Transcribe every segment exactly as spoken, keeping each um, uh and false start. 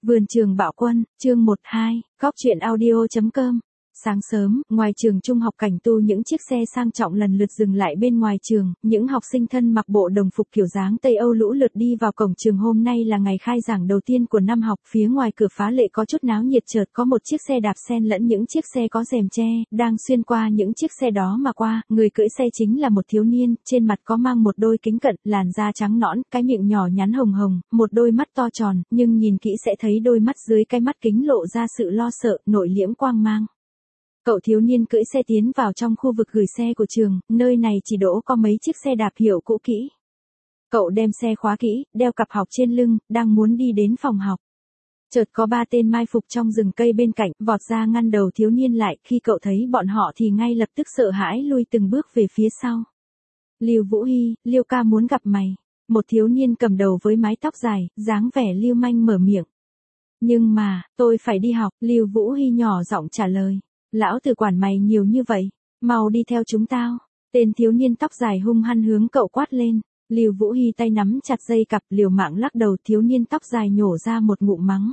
Vườn trường bạo quân, chương một hai, góc truyện audio chấm com. Sáng sớm, ngoài trường trung học Cảnh Tu những chiếc xe sang trọng lần lượt dừng lại bên ngoài trường, những học sinh thân mặc bộ đồng phục kiểu dáng Tây Âu lũ lượt đi vào cổng trường. Hôm nay là ngày khai giảng đầu tiên của năm học, phía ngoài cửa phá lệ có chút náo nhiệt, chợt có một chiếc xe đạp xen lẫn những chiếc xe có rèm che, đang xuyên qua những chiếc xe đó mà qua, người cưỡi xe chính là một thiếu niên, trên mặt có mang một đôi kính cận, làn da trắng nõn, cái miệng nhỏ nhắn hồng hồng, một đôi mắt to tròn, nhưng nhìn kỹ sẽ thấy đôi mắt dưới cái mắt kính lộ ra sự lo sợ, nội liễm quang mang. Cậu thiếu niên cưỡi xe tiến vào trong khu vực gửi xe của trường, nơi này chỉ đỗ có mấy chiếc xe đạp hiệu cũ kỹ. Cậu đem xe khóa kỹ, đeo cặp học trên lưng, đang muốn đi đến phòng học. Chợt có ba tên mai phục trong rừng cây bên cạnh, vọt ra ngăn đầu thiếu niên lại, khi cậu thấy bọn họ thì ngay lập tức sợ hãi lui từng bước về phía sau. Lưu Vũ Hy, Liêu ca muốn gặp mày. Một thiếu niên cầm đầu với mái tóc dài, dáng vẻ lưu manh mở miệng. Nhưng mà, tôi phải đi học, Lưu Vũ Hy nhỏ giọng trả lời. Lão tử quản mày nhiều như vậy, mau đi theo chúng tao. Tên thiếu niên tóc dài hung hăng hướng cậu quát lên. Lưu Vũ Hy tay nắm chặt dây cặp, liều mạng lắc đầu. Thiếu niên tóc dài nhổ ra một ngụm mắng.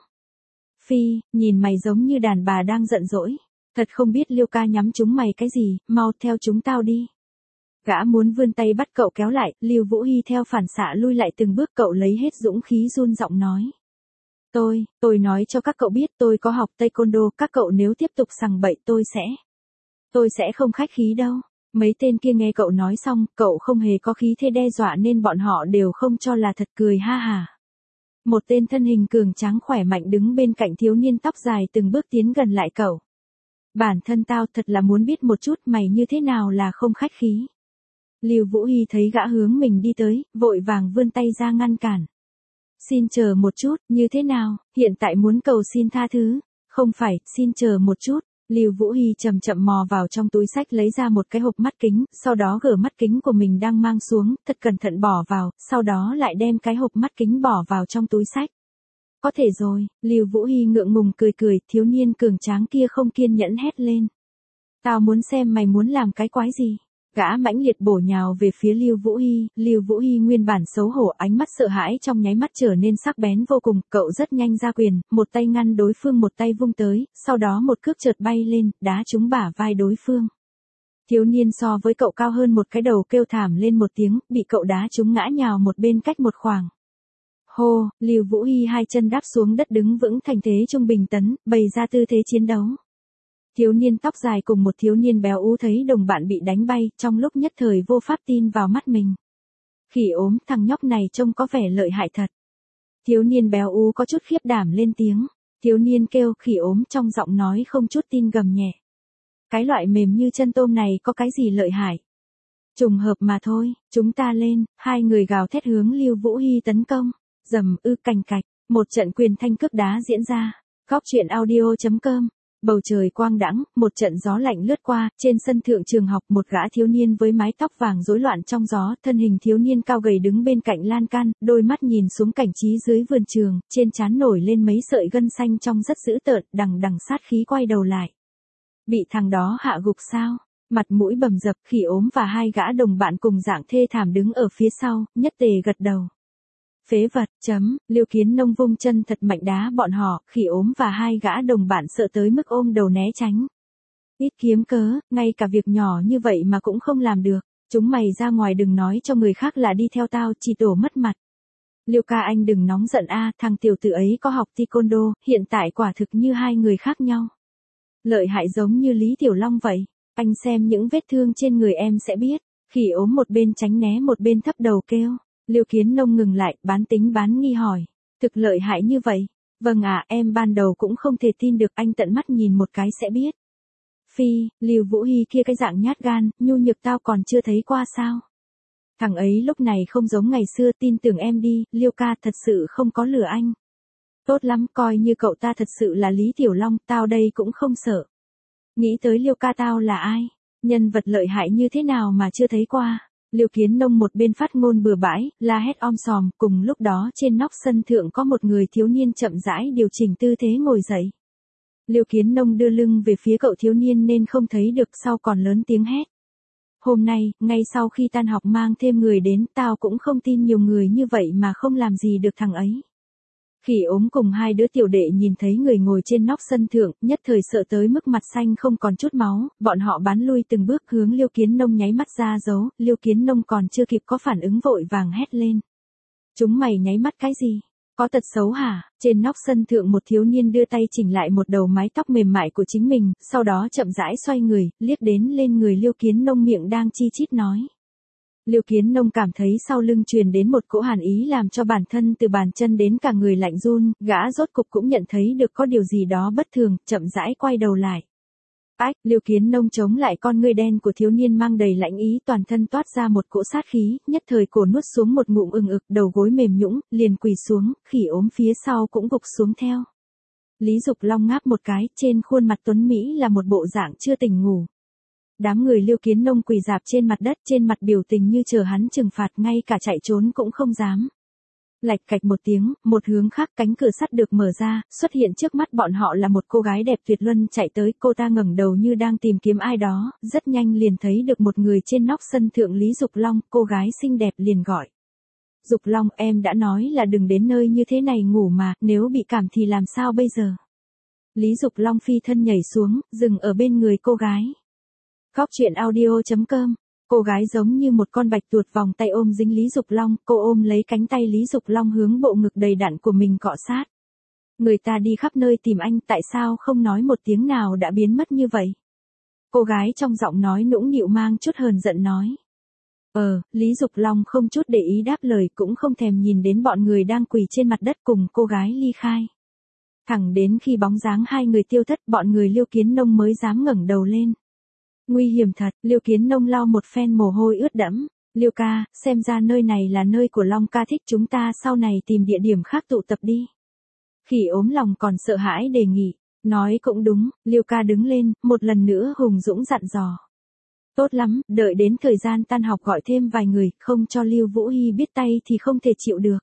Phi, nhìn mày giống như đàn bà đang giận dỗi. Thật không biết Liêu ca nhắm chúng mày cái gì, mau theo chúng tao đi. Gã muốn vươn tay bắt cậu kéo lại, Lưu Vũ Hy theo phản xạ lui lại từng bước. Cậu lấy hết dũng khí run giọng nói. Tôi, tôi nói cho các cậu biết tôi có học taekwondo, các cậu nếu tiếp tục sằng bậy tôi sẽ, tôi sẽ không khách khí đâu. Mấy tên kia nghe cậu nói xong, cậu không hề có khí thế đe dọa nên bọn họ đều không cho là thật, cười ha hà. Một tên thân hình cường tráng khỏe mạnh đứng bên cạnh thiếu niên tóc dài từng bước tiến gần lại cậu. Bản thân tao thật là muốn biết một chút mày như thế nào là không khách khí. Lưu Vũ Hy thấy gã hướng mình đi tới, vội vàng vươn tay ra ngăn cản. Xin chờ một chút, như thế nào, hiện tại muốn cầu xin tha thứ? Không phải, xin chờ một chút. Lưu Vũ Hy chậm chậm mò vào trong túi sách lấy ra một cái hộp mắt kính, sau đó gỡ mắt kính của mình đang mang xuống, thật cẩn thận bỏ vào, sau đó lại đem cái hộp mắt kính bỏ vào trong túi sách. Có thể rồi, Lưu Vũ Hy ngượng ngùng cười cười, thiếu niên cường tráng kia không kiên nhẫn hét lên. Tao muốn xem mày muốn làm cái quái gì. Gã mãnh liệt bổ nhào về phía Lưu Vũ Hy, Lưu Vũ Hy nguyên bản xấu hổ, ánh mắt sợ hãi trong nháy mắt trở nên sắc bén vô cùng, cậu rất nhanh ra quyền, một tay ngăn đối phương, một tay vung tới, sau đó một cước chợt bay lên, đá trúng bả vai đối phương. Thiếu niên so với cậu cao hơn một cái, đầu kêu thảm lên một tiếng, bị cậu đá trúng ngã nhào một bên cách một khoảng. Hô, Lưu Vũ Hy hai chân đáp xuống đất đứng vững thành thế trung bình tấn, bày ra tư thế chiến đấu. Thiếu niên tóc dài cùng một thiếu niên béo ú thấy đồng bạn bị đánh bay, trong lúc nhất thời vô pháp tin vào mắt mình. Khỉ ốm, thằng nhóc này trông có vẻ lợi hại thật. Thiếu niên béo ú có chút khiếp đảm lên tiếng. Thiếu niên kêu khỉ ốm trong giọng nói không chút tin, gầm nhẹ. Cái loại mềm như chân tôm này có cái gì lợi hại? Trùng hợp mà thôi, chúng ta lên, hai người gào thét hướng Lưu Vũ Hy tấn công. Dầm ư cành cạch, một trận quyền thanh cước đá diễn ra. Góc truyện audio chấm com. Bầu trời quang đãng, một trận gió lạnh lướt qua, trên sân thượng trường học một gã thiếu niên với mái tóc vàng rối loạn trong gió, thân hình thiếu niên cao gầy đứng bên cạnh lan can, đôi mắt nhìn xuống cảnh trí dưới vườn trường, trên trán nổi lên mấy sợi gân xanh trông rất dữ tợn, đằng đằng sát khí quay đầu lại. Bị thằng đó hạ gục sao? Mặt mũi bầm dập, khỉ ốm và hai gã đồng bạn cùng dạng thê thảm đứng ở phía sau, nhất tề gật đầu. Phế vật, chấm, Liêu Kiến Nông vung chân thật mạnh đá bọn họ, khỉ ốm và hai gã đồng bạn sợ tới mức ôm đầu né tránh. Ít kiếm cớ, ngay cả việc nhỏ như vậy mà cũng không làm được, chúng mày ra ngoài đừng nói cho người khác là đi theo tao, chỉ tổ mất mặt. Liêu ca anh đừng nóng giận a, thằng tiểu tử ấy có học taekwondo, hiện tại quả thực như hai người khác nhau. Lợi hại giống như Lý Tiểu Long vậy, anh xem những vết thương trên người em sẽ biết. Khỉ ốm một bên tránh né một bên thấp đầu kêu. Liêu Kiến Nông ngừng lại, bán tính bán nghi hỏi. Thực lợi hại như vậy? Vâng ạ, à, em ban đầu cũng không thể tin được, anh tận mắt nhìn một cái sẽ biết. Phi, Lưu Vũ Hy kia cái dạng nhát gan, nhu nhược tao còn chưa thấy qua sao? Thằng ấy lúc này không giống ngày xưa, tin tưởng em đi, Liêu ca thật sự không có lừa anh. Tốt lắm, coi như cậu ta thật sự là Lý Tiểu Long, tao đây cũng không sợ. Nghĩ tới Liêu ca tao là ai? Nhân vật lợi hại như thế nào mà chưa thấy qua? Liêu Kiến Nông một bên phát ngôn bừa bãi, la hét om sòm, cùng lúc đó trên nóc sân thượng có một người thiếu niên chậm rãi điều chỉnh tư thế ngồi dậy. Liêu Kiến Nông đưa lưng về phía cậu thiếu niên nên không thấy được, sau còn lớn tiếng hét. Hôm nay, ngay sau khi tan học mang thêm người đến, tao cũng không tin nhiều người như vậy mà không làm gì được thằng ấy. Khỉ ốm cùng hai đứa tiểu đệ nhìn thấy người ngồi trên nóc sân thượng, nhất thời sợ tới mức mặt xanh không còn chút máu, bọn họ bán lui từng bước hướng Liêu Kiến Nông nháy mắt ra dấu, Liêu Kiến Nông còn chưa kịp có phản ứng vội vàng hét lên. Chúng mày nháy mắt cái gì? Có tật xấu hả? Trên nóc sân thượng một thiếu niên đưa tay chỉnh lại một đầu mái tóc mềm mại của chính mình, sau đó chậm rãi xoay người, liếc đến lên người Liêu Kiến Nông miệng đang chi chít nói. Liêu Kiến Nông cảm thấy sau lưng truyền đến một cỗ hàn ý làm cho bản thân từ bàn chân đến cả người lạnh run, gã rốt cục cũng nhận thấy được có điều gì đó bất thường, chậm rãi quay đầu lại. Ách, Liêu Kiến Nông chống lại con ngươi đen của thiếu niên mang đầy lãnh ý, toàn thân toát ra một cỗ sát khí, nhất thời cổ nuốt xuống một ngụm ừng ực, đầu gối mềm nhũn, liền quỳ xuống, khỉ ốm phía sau cũng gục xuống theo. Lý Dục Long ngáp một cái, trên khuôn mặt tuấn Mỹ là một bộ dạng chưa tỉnh ngủ. Đám người Liêu Kiến Nông quỳ rạp trên mặt đất, trên mặt biểu tình như chờ hắn trừng phạt, ngay cả chạy trốn cũng không dám. Lạch cạch một tiếng, một hướng khác cánh cửa sắt được mở ra, xuất hiện trước mắt bọn họ là một cô gái đẹp tuyệt luân chạy tới, cô ta ngẩng đầu như đang tìm kiếm ai đó, rất nhanh liền thấy được một người trên nóc sân thượng Lý Dục Long, cô gái xinh đẹp liền gọi. Dục Long, em đã nói là đừng đến nơi như thế này ngủ mà, nếu bị cảm thì làm sao bây giờ? Lý Dục Long phi thân nhảy xuống, dừng ở bên người cô gái. Góc truyện audio chấm com. Cô gái giống như một con bạch tuột vòng tay ôm dính Lý Dục Long, cô ôm lấy cánh tay Lý Dục Long hướng bộ ngực đầy đặn của mình cọ sát. Người ta đi khắp nơi tìm anh, tại sao không nói một tiếng nào đã biến mất như vậy? Cô gái trong giọng nói nũng nịu mang chút hờn giận nói. Ờ, Lý Dục Long không chút để ý đáp lời, cũng không thèm nhìn đến bọn người đang quỳ trên mặt đất cùng cô gái ly khai. Thẳng đến khi bóng dáng hai người tiêu thất, bọn người Liêu Kiến Nông mới dám ngẩng đầu lên. Nguy hiểm thật, Liêu Kiến Nông lau một phen mồ hôi ướt đẫm. Liêu ca, xem ra nơi này là nơi của Long ca thích, chúng ta sau này tìm địa điểm khác tụ tập đi. Khỉ ốm lòng còn sợ hãi đề nghị. Nói cũng đúng, Liêu ca đứng lên, một lần nữa hùng dũng dặn dò. Tốt lắm, đợi đến thời gian tan học gọi thêm vài người, không cho Lưu Vũ Hy biết tay thì không thể chịu được.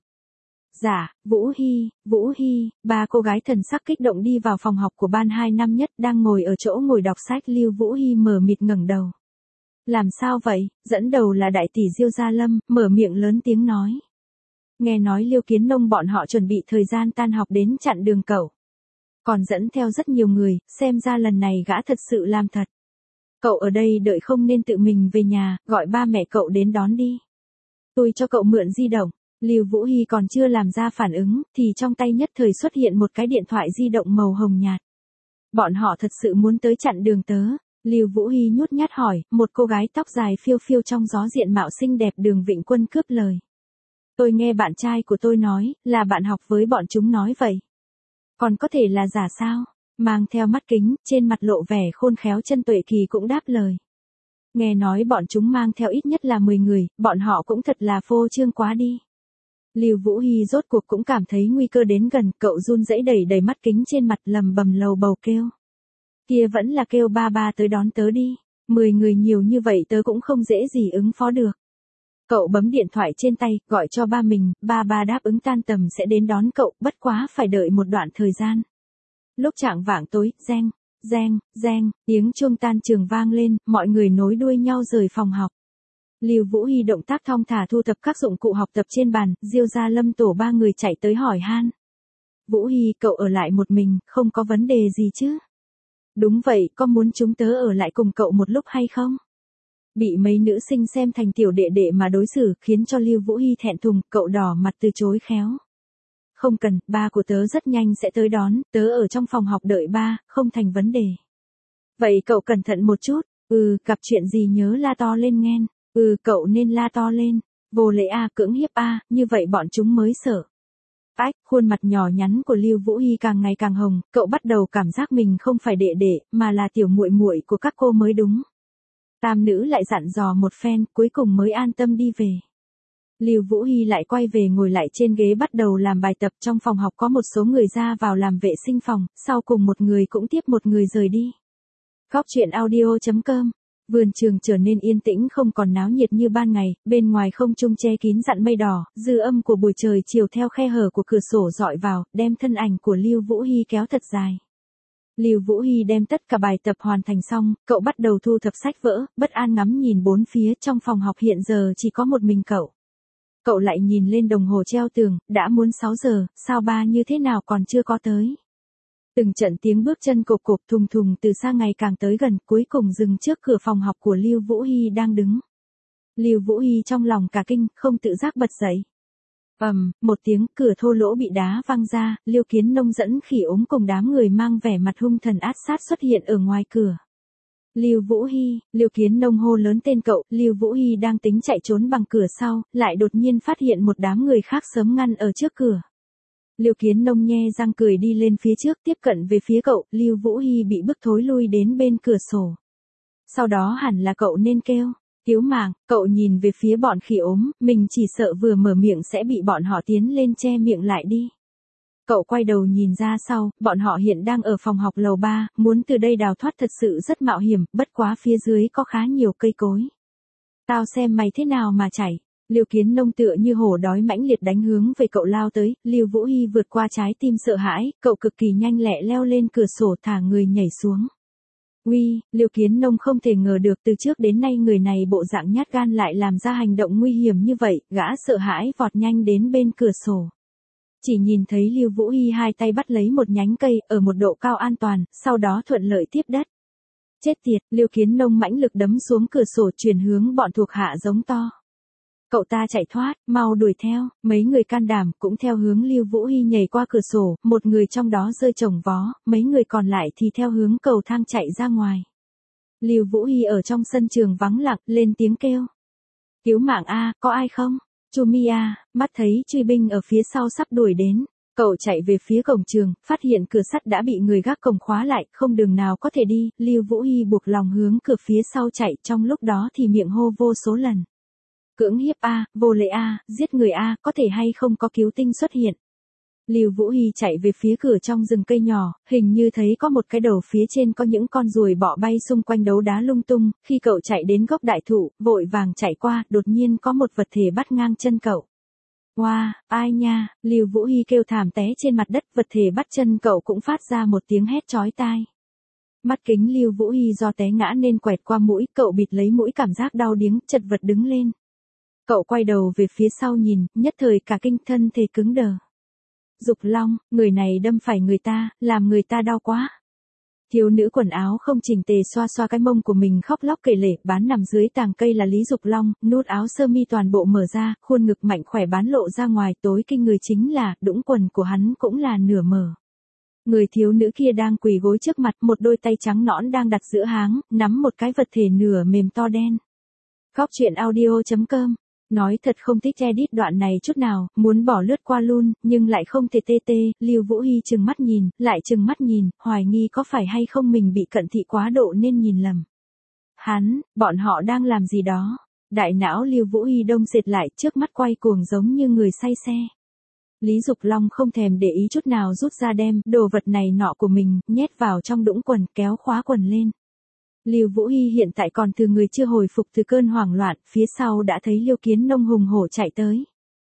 Dạ, Vũ Hy, Vũ Hy, ba cô gái thần sắc kích động đi vào phòng học của ban hai năm nhất, đang ngồi ở chỗ ngồi đọc sách. Lưu Vũ Hy mờ mịt ngẩng đầu. Làm sao vậy? Dẫn đầu là đại tỷ Diêu Gia Lâm, mở miệng lớn tiếng nói. Nghe nói Liêu Kiến Nông bọn họ chuẩn bị thời gian tan học đến chặn đường cậu. Còn dẫn theo rất nhiều người, xem ra lần này gã thật sự làm thật. Cậu ở đây đợi không nên tự mình về nhà, gọi ba mẹ cậu đến đón đi. Tôi cho cậu mượn di động. Lưu Vũ Hy còn chưa làm ra phản ứng, thì trong tay nhất thời xuất hiện một cái điện thoại di động màu hồng nhạt. Bọn họ thật sự muốn tới chặn đường tớ. Lưu Vũ Hy nhút nhát hỏi, một cô gái tóc dài phiêu phiêu trong gió diện mạo xinh đẹp Đường Vịnh Quân cướp lời. Tôi nghe bạn trai của tôi nói, là bạn học với bọn chúng nói vậy. Còn có thể là giả sao? Mang theo mắt kính, trên mặt lộ vẻ khôn khéo chân tuệ kỳ cũng đáp lời. Nghe nói bọn chúng mang theo ít nhất là mười người, bọn họ cũng thật là phô trương quá đi. Lưu Vũ Hy rốt cuộc cũng cảm thấy nguy cơ đến gần, cậu run rẩy đẩy đầy mắt kính trên mặt, lầm bầm lầu bầu kêu. Kia vẫn là kêu ba ba tới đón tớ đi, mười người nhiều như vậy tớ cũng không dễ gì ứng phó được. Cậu bấm điện thoại trên tay, gọi cho ba mình, ba ba đáp ứng tan tầm sẽ đến đón cậu, bất quá phải đợi một đoạn thời gian. Lúc chạng vạng tối, reng, reng, reng, tiếng chuông tan trường vang lên, mọi người nối đuôi nhau rời phòng học. Lưu Vũ Hy động tác thong thả thu thập các dụng cụ học tập trên bàn, Diêu Gia Lâm tổ ba người chạy tới hỏi han. Vũ Hy, cậu ở lại một mình, không có vấn đề gì chứ? Đúng vậy, có muốn chúng tớ ở lại cùng cậu một lúc hay không? Bị mấy nữ sinh xem thành tiểu đệ đệ mà đối xử, khiến cho Lưu Vũ Hy thẹn thùng, cậu đỏ mặt từ chối khéo. Không cần, ba của tớ rất nhanh sẽ tới đón, tớ ở trong phòng học đợi ba, không thành vấn đề. Vậy cậu cẩn thận một chút, ừ, gặp chuyện gì nhớ la to lên nghen. Ừ, cậu nên la to lên, vô lễ a, cưỡng hiếp a, như vậy bọn chúng mới sợ. Ách, khuôn mặt nhỏ nhắn của Lưu Vũ Hy càng ngày càng hồng, cậu bắt đầu cảm giác mình không phải đệ đệ, mà là tiểu muội muội của các cô mới đúng. Tam nữ lại dặn dò một phen, cuối cùng mới an tâm đi về. Lưu Vũ Hy lại quay về ngồi lại trên ghế bắt đầu làm bài tập. Trong phòng học có một số người ra vào làm vệ sinh phòng, sau cùng một người cũng tiếp một người rời đi. Góc truyện audio chấm com. Vườn trường trở nên yên tĩnh, không còn náo nhiệt như ban ngày, bên ngoài không trung che kín dặn mây đỏ, dư âm của buổi trời chiều theo khe hở của cửa sổ dọi vào, đem thân ảnh của Lưu Vũ Hy kéo thật dài. Lưu Vũ Hy đem tất cả bài tập hoàn thành xong, cậu bắt đầu thu thập sách vỡ, bất an ngắm nhìn bốn phía, trong phòng học hiện giờ chỉ có một mình cậu. Cậu lại nhìn lên đồng hồ treo tường, đã muốn sáu giờ, sao ba như thế nào còn chưa có tới. Từng trận tiếng bước chân cộp cộp thùng thùng từ xa ngày càng tới gần, cuối cùng dừng trước cửa phòng học của Lưu Vũ Hy đang đứng. Lưu Vũ Hy trong lòng cả kinh, không tự giác bật dậy. Ầm, một tiếng, cửa thô lỗ bị đá văng ra, Lưu Kiến Nông dẫn Khỉ Ốm cùng đám người mang vẻ mặt hung thần ác sát xuất hiện ở ngoài cửa. Lưu Vũ Hy, Lưu Kiến Nông hô lớn tên cậu, Lưu Vũ Hy đang tính chạy trốn bằng cửa sau, lại đột nhiên phát hiện một đám người khác sớm ngăn ở trước cửa. Lưu Kiến Nông nhe răng cười đi lên phía trước tiếp cận về phía cậu, Lưu Vũ Hy bị bức thối lui đến bên cửa sổ. Sau đó hẳn là cậu nên kêu, cứu mạng, cậu nhìn về phía bọn Khỉ Ốm, mình chỉ sợ vừa mở miệng sẽ bị bọn họ tiến lên che miệng lại đi. Cậu quay đầu nhìn ra sau, bọn họ hiện đang ở phòng học lầu ba, muốn từ đây đào thoát thật sự rất mạo hiểm, bất quá phía dưới có khá nhiều cây cối. Tao xem mày thế nào mà chạy. Lưu Kiến Nông tựa như hổ đói mãnh liệt đánh hướng về cậu lao tới, Lưu Vũ Hy vượt qua trái tim sợ hãi, cậu cực kỳ nhanh lẹ leo lên cửa sổ thả người nhảy xuống. Uy, Lưu Kiến Nông không thể ngờ được từ trước đến nay người này bộ dạng nhát gan lại làm ra hành động nguy hiểm như vậy, gã sợ hãi vọt nhanh đến bên cửa sổ. Chỉ nhìn thấy Lưu Vũ Hy hai tay bắt lấy một nhánh cây ở một độ cao an toàn, sau đó thuận lợi tiếp đất. Chết tiệt, Lưu Kiến Nông mãnh lực đấm xuống cửa sổ chuyển hướng bọn thuộc hạ giống to. Cậu ta chạy thoát, mau đuổi theo, mấy người can đảm cũng theo hướng Lưu Vũ Hy nhảy qua cửa sổ, một người trong đó rơi chồng vó, mấy người còn lại thì theo hướng cầu thang chạy ra ngoài. Lưu Vũ Hy ở trong sân trường vắng lặng, lên tiếng kêu. Cứu mạng a, có ai không? Chu Mia, mắt thấy truy binh ở phía sau sắp đuổi đến. Cậu chạy về phía cổng trường, phát hiện cửa sắt đã bị người gác cổng khóa lại, không đường nào có thể đi, Lưu Vũ Hy buộc lòng hướng cửa phía sau chạy, trong lúc đó thì miệng hô vô số lần. Cưỡng hiếp a, vô lễ a, giết người a, có thể hay không có cứu tinh xuất hiện. Lưu Vũ Hy chạy về phía cửa trong rừng cây nhỏ, hình như thấy có một cái đầu phía trên có những con ruồi bọ bay xung quanh đấu đá lung tung, khi cậu chạy đến gốc đại thụ, vội vàng chạy qua, đột nhiên có một vật thể bắt ngang chân cậu. Wow, ai nha, Lưu Vũ Hy kêu thảm té trên mặt đất, vật thể bắt chân cậu cũng phát ra một tiếng hét chói tai. Mắt kính Lưu Vũ Hy do té ngã nên quẹt qua mũi, cậu bịt lấy mũi cảm giác đau điếng, chật vật đứng lên. Cậu quay đầu về phía sau nhìn, nhất thời cả kinh thân thể cứng đờ. Dục Long, người này đâm phải người ta, làm người ta đau quá. Thiếu nữ quần áo không chỉnh tề xoa xoa cái mông của mình khóc lóc kể lể, bán nằm dưới tàng cây là Lý Dục Long, nút áo sơ mi toàn bộ mở ra, khuôn ngực mạnh khỏe bán lộ ra ngoài, tối kinh người chính là, đũng quần của hắn cũng là nửa mở. Người thiếu nữ kia đang quỳ gối trước mặt, một đôi tay trắng nõn đang đặt giữa háng, nắm một cái vật thể nửa mềm to đen. Góc truyện audio chấm com. Nói thật không thích edit đoạn này chút nào, muốn bỏ lướt qua luôn, nhưng lại không thể tê tê, Lưu Vũ Hy trừng mắt nhìn, lại trừng mắt nhìn, hoài nghi có phải hay không mình bị cận thị quá độ nên nhìn lầm. Hắn, bọn họ đang làm gì đó? Đại não Lưu Vũ Hy đông dệt lại, trước mắt quay cuồng giống như người say xe. Lý Dục Long không thèm để ý chút nào rút ra đem đồ vật này nọ của mình, nhét vào trong đũng quần, kéo khóa quần lên. Lưu Vũ Hy hiện tại còn từ người chưa hồi phục từ cơn hoảng loạn, phía sau đã thấy Lưu Kiến Nông hùng hổ chạy tới.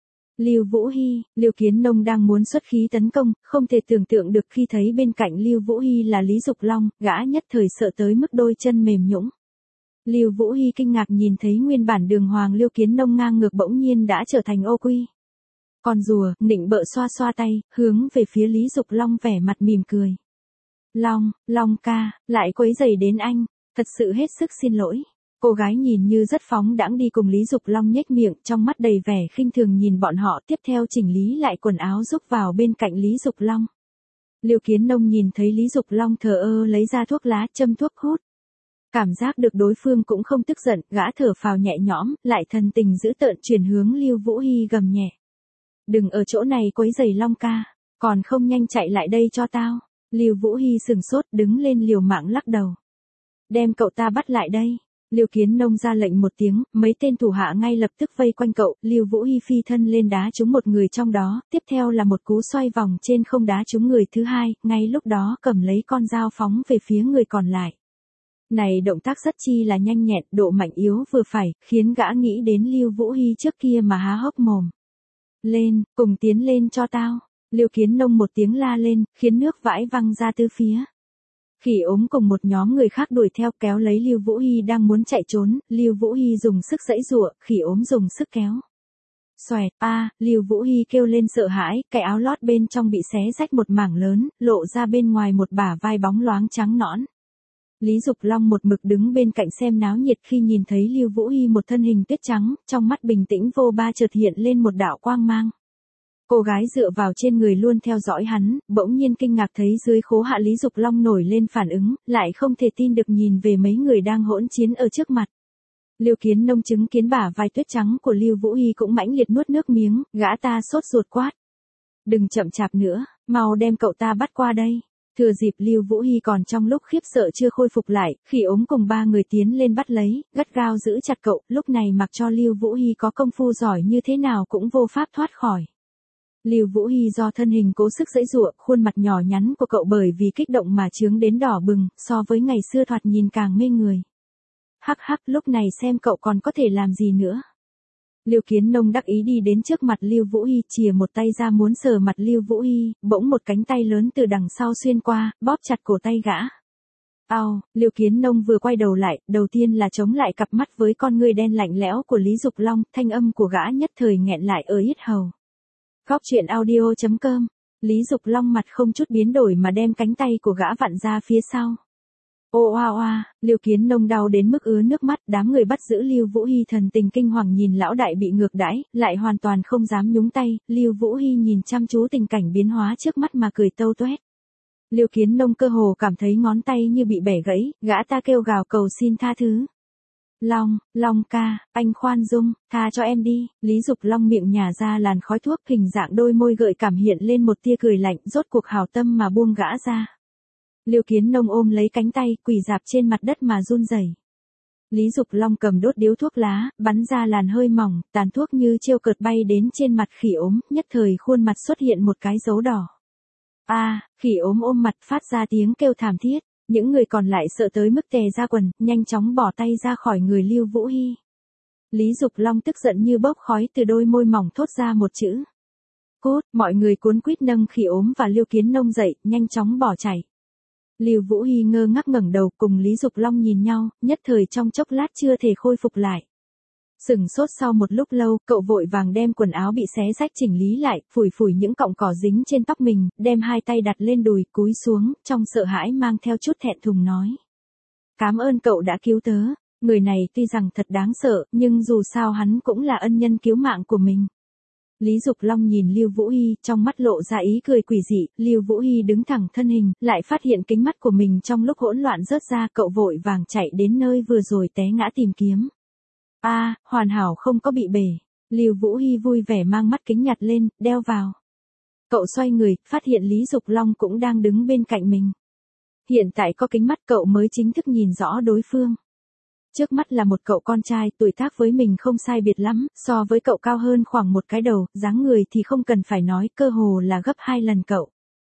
Lưu Vũ Hy, Lưu Kiến Nông đang muốn xuất khí tấn công, không thể tưởng tượng được khi thấy bên cạnh Lưu Vũ Hy là Lý Dục Long, gã nhất thời sợ tới mức đôi chân mềm nhũn. Lưu Vũ Hy kinh ngạc nhìn thấy nguyên bản đường hoàng Lưu Kiến Nông ngang ngược bỗng nhiên đã trở thành ô quy. Con rùa, nịnh bợ xoa xoa tay, hướng về phía Lý Dục Long vẻ mặt mỉm cười. Long, Long ca, lại quấy rầy đến anh. Thật sự hết sức xin lỗi. Cô gái nhìn như rất phóng đãng đi cùng Lý Dục Long nhếch miệng, trong mắt đầy vẻ khinh thường nhìn bọn họ, tiếp theo chỉnh lý lại quần áo giúp vào bên cạnh Lý Dục Long. Lưu Kiến Nông nhìn thấy Lý Dục Long thờ ơ lấy ra thuốc lá châm thuốc hút. Cảm giác được đối phương cũng không tức giận, gã thở phào nhẹ nhõm, lại thần tình giữ tợn chuyển hướng Lưu Vũ Hy gầm nhẹ. Đừng ở chỗ này quấy rầy Long ca, còn không nhanh chạy lại đây cho tao. Lưu Vũ Hy sừng sốt đứng lên liều mạng lắc đầu. Đem cậu ta bắt lại đây. Lưu Kiến Nông ra lệnh một tiếng, mấy tên thủ hạ ngay lập tức vây quanh cậu, Lưu Vũ Hy phi thân lên đá trúng một người trong đó, tiếp theo là một cú xoay vòng trên không đá trúng người thứ hai, ngay lúc đó cầm lấy con dao phóng về phía người còn lại. Này động tác rất chi là nhanh nhẹn, độ mạnh yếu vừa phải, khiến gã nghĩ đến Lưu Vũ Hy trước kia mà há hốc mồm. Lên, cùng tiến lên cho tao. Lưu Kiến Nông một tiếng la lên, khiến nước vãi văng ra tứ phía. Khỉ Ốm cùng một nhóm người khác đuổi theo kéo lấy Lưu Vũ Hy đang muốn chạy trốn, Lưu Vũ Hy dùng sức giãy giụa, Khỉ Ốm dùng sức kéo. Xoẹt, a, Lưu Vũ Hy kêu lên sợ hãi, cái áo lót bên trong bị xé rách một mảng lớn, lộ ra bên ngoài một bả vai bóng loáng trắng nõn. Lý Dục Long một mực đứng bên cạnh xem náo nhiệt khi nhìn thấy Lưu Vũ Hy một thân hình tuyết trắng, trong mắt bình tĩnh vô ba chợt hiện lên một đạo quang mang. Cô gái dựa vào trên người luôn theo dõi hắn, bỗng nhiên kinh ngạc thấy dưới khố hạ Lý Dục Long nổi lên phản ứng, lại không thể tin được nhìn về mấy người đang hỗn chiến ở trước mặt. Lưu Kiến Nông chứng kiến bả vai tuyết trắng của Lưu Vũ Hy cũng mãnh liệt nuốt nước miếng, gã ta sốt ruột quát. Đừng chậm chạp nữa, mau đem cậu ta bắt qua đây. Thừa dịp Lưu Vũ Hy còn trong lúc khiếp sợ chưa khôi phục lại, Khỉ Ốm cùng ba người tiến lên bắt lấy, gắt gao giữ chặt cậu, lúc này mặc cho Lưu Vũ Hy có công phu giỏi như thế nào cũng vô pháp thoát khỏi. Lưu Vũ Hy do thân hình cố sức giãy giụa, khuôn mặt nhỏ nhắn của cậu bởi vì kích động mà chướng đến đỏ bừng, so với ngày xưa thoạt nhìn càng mê người. Hắc hắc, lúc này xem cậu còn có thể làm gì nữa. Lưu Kiến Nông đắc ý đi đến trước mặt Lưu Vũ Hy, chìa một tay ra muốn sờ mặt Lưu Vũ Hy, bỗng một cánh tay lớn từ đằng sau xuyên qua, bóp chặt cổ tay gã. Ao, Lưu Kiến Nông vừa quay đầu lại, đầu tiên là chống lại cặp mắt với con ngươi đen lạnh lẽo của Lý Dục Long, thanh âm của gã nhất thời nghẹn lại ở yết hầu. Góc truyện audio chấm com, Lý Dục Long mặt không chút biến đổi mà đem cánh tay của gã vặn ra phía sau. Ô oa oa, Lưu Kiến Nông đau đến mức ứa nước mắt, đám người bắt giữ Lưu Vũ Hy thần tình kinh hoàng nhìn lão đại bị ngược đãi, lại hoàn toàn không dám nhúng tay, Lưu Vũ Hy nhìn chăm chú tình cảnh biến hóa trước mắt mà cười tâu toét. Lưu Kiến Nông cơ hồ cảm thấy ngón tay như bị bẻ gãy, gã ta kêu gào cầu xin tha thứ. Long, Long ca, anh khoan dung, tha cho em đi. Lý Dục Long miệng nhả ra làn khói thuốc, hình dạng đôi môi gợi cảm hiện lên một tia cười lạnh, rốt cuộc hảo tâm mà buông gã ra. Lưu Kiến Nông ôm lấy cánh tay, quỳ rạp trên mặt đất mà run rẩy. Lý Dục Long cầm đốt điếu thuốc lá, bắn ra làn hơi mỏng, tàn thuốc như trêu cợt bay đến trên mặt Khỉ Ốm, nhất thời khuôn mặt xuất hiện một cái dấu đỏ. A, à, Khỉ Ốm ôm mặt phát ra tiếng kêu thảm thiết, những người còn lại sợ tới mức tè ra quần, nhanh chóng bỏ tay ra khỏi người Lưu Vũ Hy. Lý Dục Long tức giận như bốc khói, từ đôi môi mỏng thốt ra một chữ. Cút, mọi người cuốn quýt nâng Khỉ Ốm và Lưu Kiến Nông dậy, nhanh chóng bỏ chạy. Lưu Vũ Hy ngơ ngác ngẩng đầu, cùng Lý Dục Long nhìn nhau, nhất thời trong chốc lát chưa thể khôi phục lại. Sừng sốt sau một lúc lâu, cậu vội vàng đem quần áo bị xé rách chỉnh lý lại, phủi phủi những cọng cỏ dính trên tóc mình, đem hai tay đặt lên đùi, cúi xuống, trong sợ hãi mang theo chút thẹn thùng nói. Cám ơn cậu đã cứu tớ, người này tuy rằng thật đáng sợ, nhưng dù sao hắn cũng là ân nhân cứu mạng của mình. Lý Dục Long nhìn Lưu Vũ Hy, trong mắt lộ ra ý cười quỷ dị, Lưu Vũ Hy đứng thẳng thân hình, lại phát hiện kính mắt của mình trong lúc hỗn loạn rớt ra, cậu vội vàng chạy đến nơi vừa rồi té ngã tìm kiếm. A, à, hoàn hảo không có bị bể. Lưu Vũ Hy vui vẻ mang mắt kính nhặt lên, đeo vào. Cậu xoay người, phát hiện Lý Dục Long cũng đang đứng bên cạnh mình. Hiện tại có kính mắt cậu mới chính thức nhìn rõ đối phương. Trước mắt là một cậu con trai, tuổi tác với mình không sai biệt lắm, so với cậu cao hơn khoảng một cái đầu, dáng người thì không cần phải nói, cơ hồ là gấp hai lần cậu.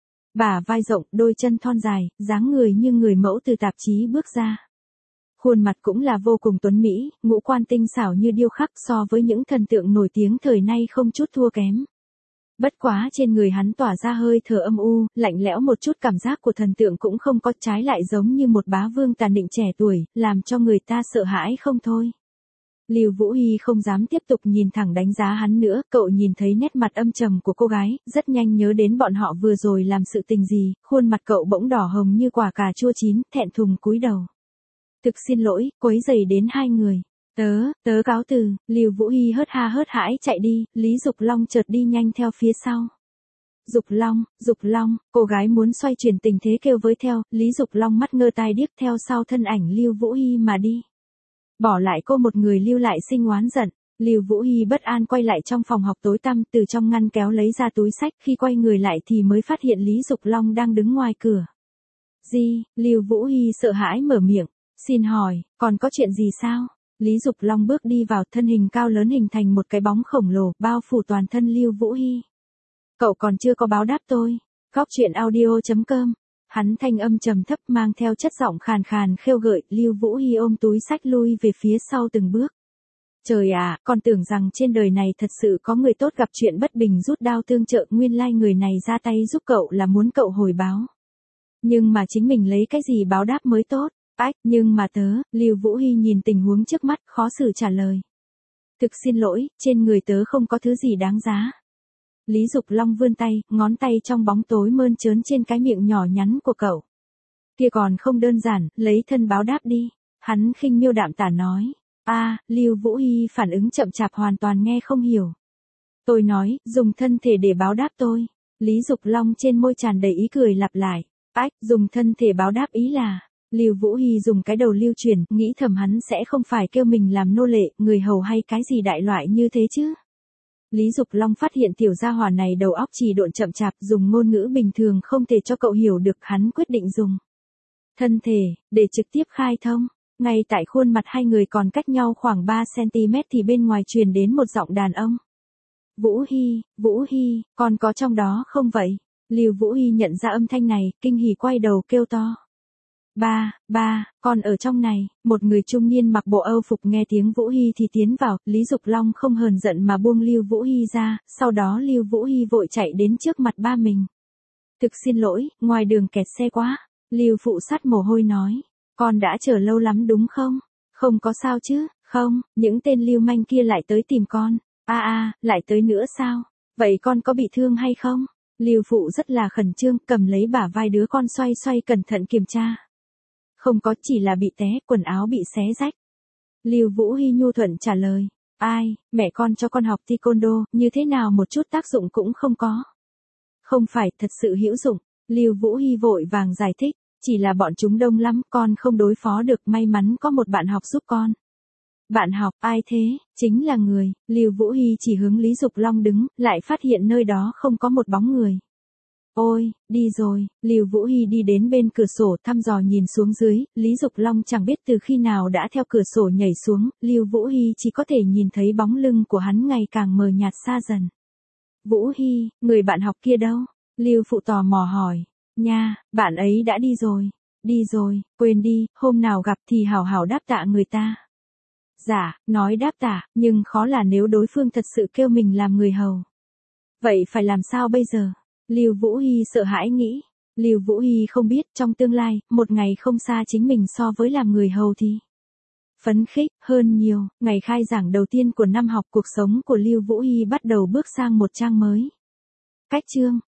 Bả vai rộng, đôi chân thon dài, dáng người như người mẫu từ tạp chí bước ra. Khuôn mặt cũng là vô cùng tuấn mỹ, ngũ quan tinh xảo như điêu khắc, so với những thần tượng nổi tiếng thời nay không chút thua kém. Bất quá trên người hắn tỏa ra hơi thở âm u, lạnh lẽo, một chút cảm giác của thần tượng cũng không có, trái lại giống như một bá vương tàn định trẻ tuổi, làm cho người ta sợ hãi không thôi. Lưu Vũ Hy không dám tiếp tục nhìn thẳng đánh giá hắn nữa, cậu nhìn thấy nét mặt âm trầm của cô gái, rất nhanh nhớ đến bọn họ vừa rồi làm sự tình gì, khuôn mặt cậu bỗng đỏ hồng như quả cà chua chín, thẹn thùng cúi đầu. Thực xin lỗi, quấy rầy đến hai người. Tớ, tớ cáo từ. Lưu Vũ Hy hớt ha hớt hãi chạy đi, Lý Dục Long chợt đi nhanh theo phía sau. Dục Long, Dục Long, cô gái muốn xoay chuyển tình thế kêu với theo, Lý Dục Long mắt ngơ tai điếc theo sau thân ảnh Lưu Vũ Hy mà đi. Bỏ lại cô một người lưu lại sinh oán giận, Lưu Vũ Hy bất an quay lại trong phòng học tối tăm, từ trong ngăn kéo lấy ra túi sách, khi quay người lại thì mới phát hiện Lý Dục Long đang đứng ngoài cửa. Gì? Lưu Vũ Hy sợ hãi mở miệng, xin hỏi, còn có chuyện gì sao? Lý Dục Long bước đi vào, thân hình cao lớn hình thành một cái bóng khổng lồ, bao phủ toàn thân Lưu Vũ Hy. Cậu còn chưa có báo đáp tôi. Góc truyện audio chấm com. Hắn thanh âm trầm thấp mang theo chất giọng khàn khàn khêu gợi, Lưu Vũ Hy ôm túi sách lui về phía sau từng bước. Trời à, còn tưởng rằng trên đời này thật sự có người tốt gặp chuyện bất bình rút đao tương trợ, nguyên lai người này ra tay giúp cậu là muốn cậu hồi báo. Nhưng mà chính mình lấy cái gì báo đáp mới tốt? Ách, nhưng mà tớ, Lưu Vũ Hy nhìn tình huống trước mắt, khó xử trả lời. Thực xin lỗi, trên người tớ không có thứ gì đáng giá. Lý Dục Long vươn tay, ngón tay trong bóng tối mơn trớn trên cái miệng nhỏ nhắn của cậu. Kia còn không đơn giản, lấy thân báo đáp đi. Hắn khinh miêu đạm tả nói. A, à, Lưu Vũ Hy phản ứng chậm chạp hoàn toàn nghe không hiểu. Tôi nói, dùng thân thể để báo đáp tôi. Lý Dục Long trên môi tràn đầy ý cười lặp lại. Ách, dùng thân thể báo đáp ý là. Lưu Vũ Hy dùng cái đầu lưu truyền, nghĩ thầm hắn sẽ không phải kêu mình làm nô lệ, người hầu hay cái gì đại loại như thế chứ. Lý Dục Long phát hiện tiểu gia hỏa này đầu óc trì độn chậm chạp, dùng ngôn ngữ bình thường không thể cho cậu hiểu được, hắn quyết định dùng thân thể, để trực tiếp khai thông. Ngay tại khuôn mặt hai người còn cách nhau khoảng ba xăng-ti-mét thì bên ngoài truyền đến một giọng đàn ông. Vũ Hy, Vũ Hy, con có trong đó không vậy? Lưu Vũ Hy nhận ra âm thanh này, kinh hỉ quay đầu kêu to. Ba, ba, con ở trong này. Một người trung niên mặc bộ Âu phục nghe tiếng Vũ Hy thì tiến vào, Lý Dục Long không hờn giận mà buông Lưu Vũ Hy ra, sau đó Lưu Vũ Hy vội chạy đến trước mặt ba mình. Thực xin lỗi, ngoài đường kẹt xe quá. Lưu phụ sát mồ hôi nói. Con đã chờ lâu lắm đúng không? Không có sao chứ, không, những tên lưu manh kia lại tới tìm con. A a, lại tới nữa sao? Vậy con có bị thương hay không? Lưu phụ rất là khẩn trương, cầm lấy bả vai đứa con xoay xoay cẩn thận kiểm tra. Không có, chỉ là bị té, quần áo bị xé rách. Lưu Vũ Hy nhu thuận trả lời. Ai, mẹ con cho con học taekwondo, như thế nào một chút tác dụng cũng không có. Không phải, thật sự hữu dụng. Lưu Vũ Hy vội vàng giải thích. Chỉ là bọn chúng đông lắm, con không đối phó được, may mắn có một bạn học giúp con. Bạn học, ai thế? Chính là người. Lưu Vũ Hy chỉ hướng Lý Dục Long đứng, lại phát hiện nơi đó không có một bóng người. Ôi, đi rồi. Lưu Vũ Hy đi đến bên cửa sổ thăm dò nhìn xuống dưới, Lý Dục Long chẳng biết từ khi nào đã theo cửa sổ nhảy xuống, Lưu Vũ Hy chỉ có thể nhìn thấy bóng lưng của hắn ngày càng mờ nhạt xa dần. Vũ Hy, người bạn học kia đâu? Lưu phụ tò mò hỏi. Nha, bạn ấy đã đi rồi. Đi rồi, quên đi, hôm nào gặp thì hảo hảo đáp tạ người ta. Dạ, nói đáp tạ, nhưng khó là nếu đối phương thật sự kêu mình làm người hầu. Vậy phải làm sao bây giờ? Lưu Vũ Hy sợ hãi nghĩ. Lưu Vũ Hy không biết trong tương lai, một ngày không xa chính mình so với làm người hầu thì phấn khích hơn nhiều. Ngày khai giảng đầu tiên của năm học, cuộc sống của Lưu Vũ Hy bắt đầu bước sang một trang mới. Cách chương